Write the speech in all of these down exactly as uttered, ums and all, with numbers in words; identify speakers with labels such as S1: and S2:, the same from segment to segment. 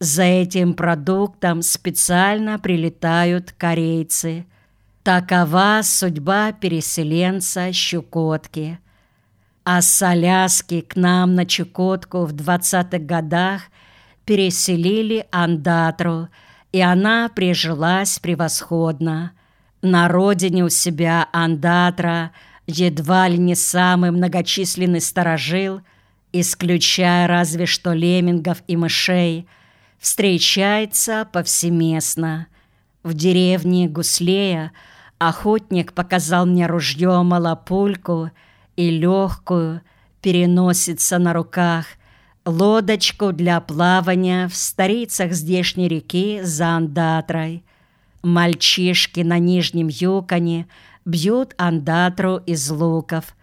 S1: За этим продуктом специально прилетают корейцы. Такова судьба переселенца с Чукотки. А с Аляски к нам на Чукотку в двадцатых годах переселили ондатру, и она прижилась превосходно. На родине у себя ондатра едва ли не самый многочисленный старожил, исключая разве что леммингов и мышей, встречается повсеместно. В деревне Гуслея охотник показал мне ружье малопульку и легкую, переносится на руках, лодочку для плавания в старицах здешней реки за ондатрой. Мальчишки на Нижнем Юконе бьют ондатру из луков.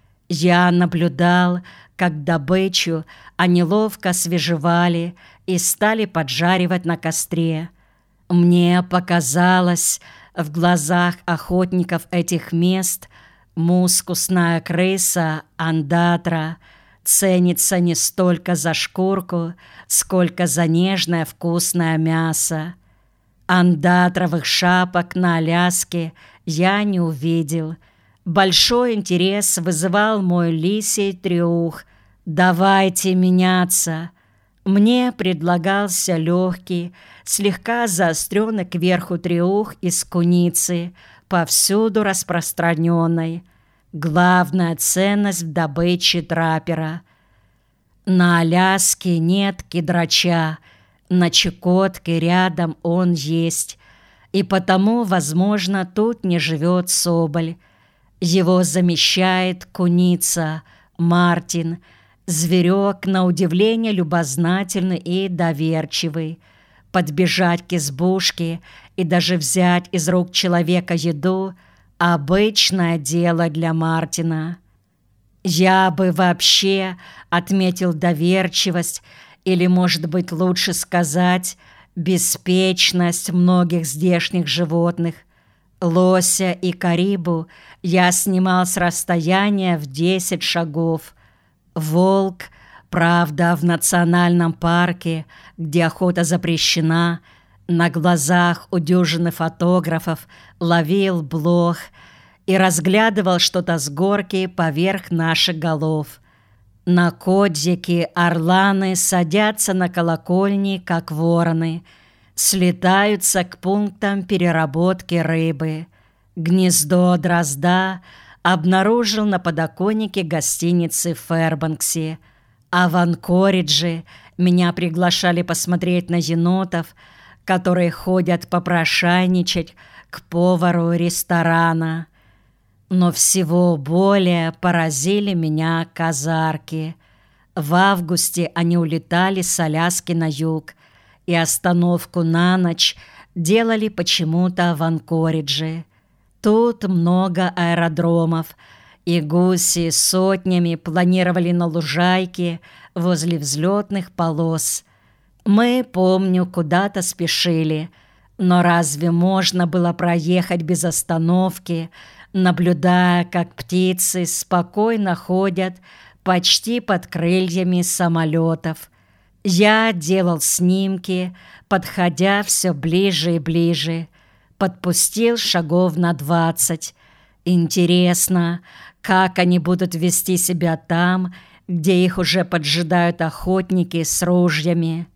S1: Я наблюдал, как добычу они ловко свежевали и стали поджаривать на костре. Мне показалось, в глазах охотников этих мест мускусная крыса, ондатра, ценится не столько за шкурку, сколько за нежное вкусное мясо. Ондатровых шапок на Аляске я не увидел. Большой интерес вызывал мой лисий трюх. «Давайте меняться!» Мне предлагался легкий, слегка заостренный кверху трюх из куницы, повсюду распространенной. Главная ценность в добыче траппера. На Аляске нет кедрача, на Чукотке рядом он есть, и потому, возможно, тут не живет соболь. Его замещает куница, мартин, зверек, на удивление любознательный и доверчивый. Подбежать к избушке и даже взять из рук человека еду – обычное дело для Мартина. Я бы вообще отметил доверчивость, или, может быть, лучше сказать, беспечность многих здешних животных. Лося и карибу я снимал с расстояния в десять шагов. Волк, правда, в национальном парке, где охота запрещена, на глазах у дюжины фотографов ловил блох и разглядывал что-то с горки поверх наших голов. На кодзике орланы садятся на колокольни, как вороны, слетаются к пунктам переработки рыбы. Гнездо дрозда обнаружил на подоконнике гостиницы в Фэрбанксе, а в Анкоридже меня приглашали посмотреть на енотов, которые ходят попрошайничать к повару ресторана. Но всего более поразили меня казарки. В августе они улетали с Аляски на юг, и остановку на ночь делали почему-то в Анкоридже. Тут много аэродромов, и гуси сотнями планировали на лужайке возле взлетных полос. Мы, помню, куда-то спешили, но разве можно было проехать без остановки, наблюдая, как птицы спокойно ходят почти под крыльями самолетов? Я делал снимки, подходя все ближе и ближе, подпустил шагов на двадцать. Интересно, как они будут вести себя там, где их уже поджидают охотники с ружьями.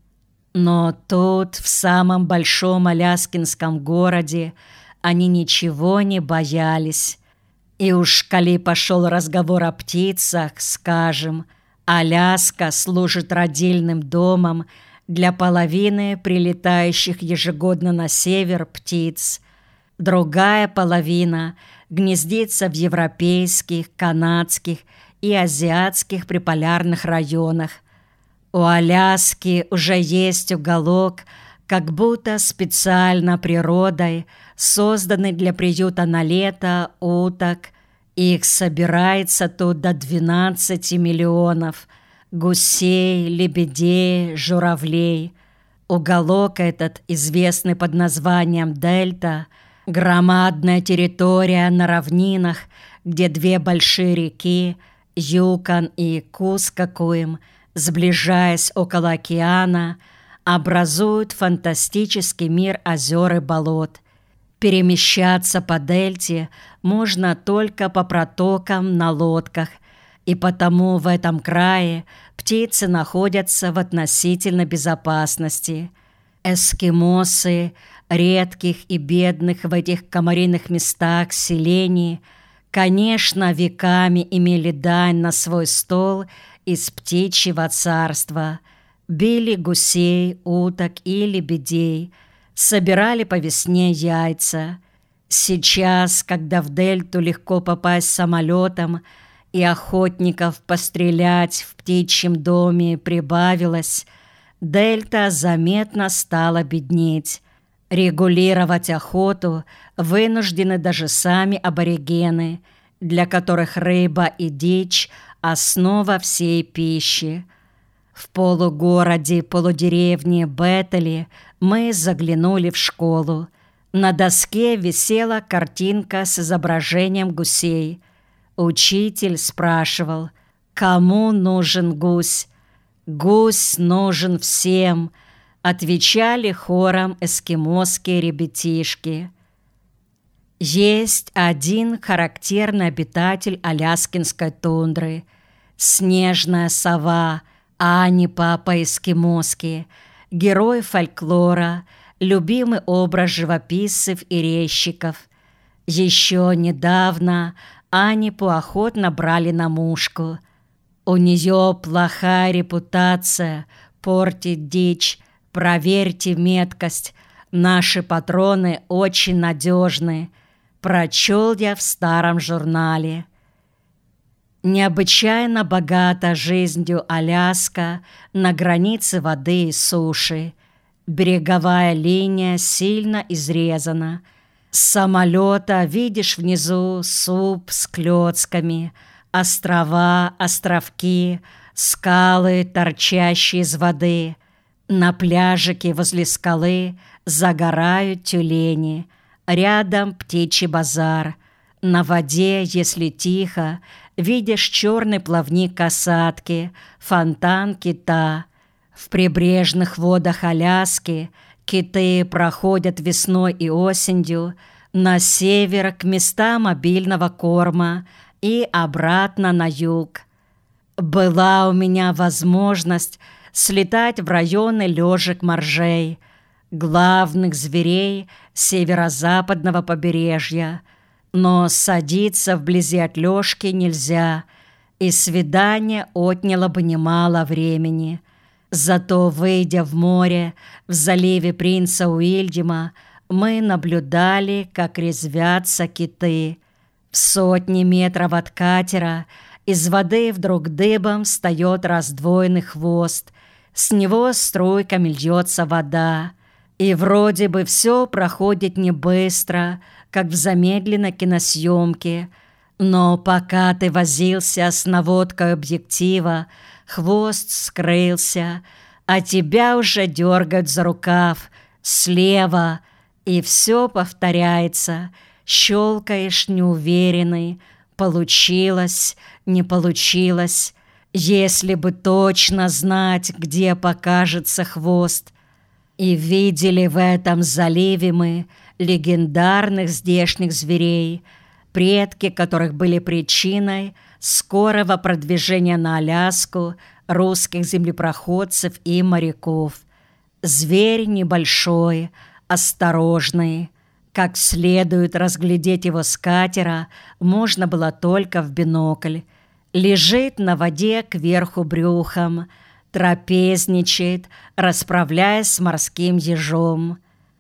S1: Но тут, в самом большом аляскинском городе, они ничего не боялись. И уж коли пошел разговор о птицах, скажем, Аляска служит родильным домом для половины прилетающих ежегодно на север птиц. Другая половина гнездится в европейских, канадских и азиатских приполярных районах. У Аляски уже есть уголок, как будто специально природой, созданный для приюта на лето уток. Их собирается тут до двенадцати миллионов гусей, лебедей, журавлей. Уголок этот, известный под названием Дельта, громадная территория на равнинах, где две большие реки, Юкон и Кускокуем, сближаясь около океана, образуют фантастический мир озер и болот. Перемещаться по дельте можно только по протокам на лодках, и потому в этом крае птицы находятся в относительной безопасности. Эскимосы редких и бедных в этих комариных местах селений, конечно, веками имели дань на свой стол из птичьего царства, били гусей, уток и лебедей, собирали по весне яйца. Сейчас, когда в дельту легко попасть самолетом и охотников пострелять в птичьем доме прибавилось, дельта заметно стала беднеть. Регулировать охоту вынуждены даже сами аборигены, для которых рыба и дичь – основа всей пищи. В полугороде-полудеревне Беттели мы заглянули в школу. На доске висела картинка с изображением гусей. Учитель спрашивал, кому нужен гусь? «Гусь нужен всем», — отвечали хором эскимосские ребятишки. Есть один характерный обитатель аляскинской тундры — снежная сова Анипа по-эскимосски, герой фольклора, любимый образ живописцев и резчиков. Еще недавно Анипу охотно брали на мушку. У нее плохая репутация, портит дичь, проверьте меткость, наши патроны очень надежны, прочел я в старом журнале. Необычайно богата жизнью Аляска на границе воды и суши. Береговая линия сильно изрезана. С самолета видишь внизу суп с клёцками, острова, островки, скалы, торчащие из воды. На пляжике возле скалы загорают тюлени. Рядом птичий базар. На воде, если тихо, видишь черный плавник касатки, фонтан кита. В прибрежных водах Аляски киты проходят весной и осенью на север к местам обильного корма и обратно на юг. Была у меня возможность слетать в районы лёжек-моржей, главных зверей северо-западного побережья, но садиться вблизи от лёжки нельзя, и свидание отняло бы немало времени. Зато, выйдя в море, в заливе принца Уильяма, мы наблюдали, как резвятся киты. В сотни метров от катера из воды вдруг дыбом встает раздвоенный хвост, с него струйками льется вода, и вроде бы все проходит не быстро, как в замедленной киносъемке, но пока ты возился с наводкой объектива, хвост скрылся, а тебя уже дергают за рукав слева, и все повторяется. Щелкаешь неуверенный, получилось, не получилось. Если бы точно знать, где покажется хвост. И видели в этом заливе мы легендарных здешних зверей, предки которых были причиной скорого продвижения на Аляску русских землепроходцев и моряков. Зверь небольшой, осторожный. Как следует разглядеть его с катера можно было только в бинокль. Лежит на воде кверху брюхом, трапезничает, расправляясь с морским ежом.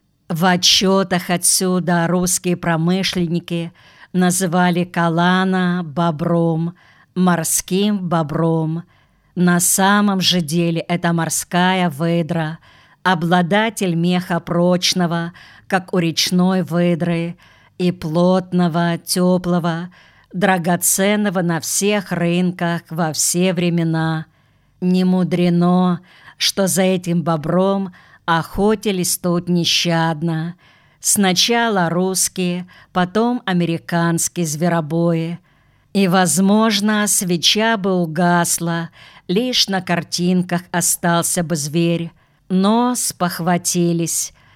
S1: В отчетах отсюда русские промышленники называли калана бобром, морским бобром. На самом же деле это морская выдра, обладатель меха прочного, как у речной выдры, и плотного, теплого, драгоценного на всех рынках во все времена. Не мудрено, что за этим бобром охотились тут нещадно. Сначала русские, потом американские зверобои. И, возможно, свеча бы угасла, лишь на картинках остался бы зверь. Но спохватились.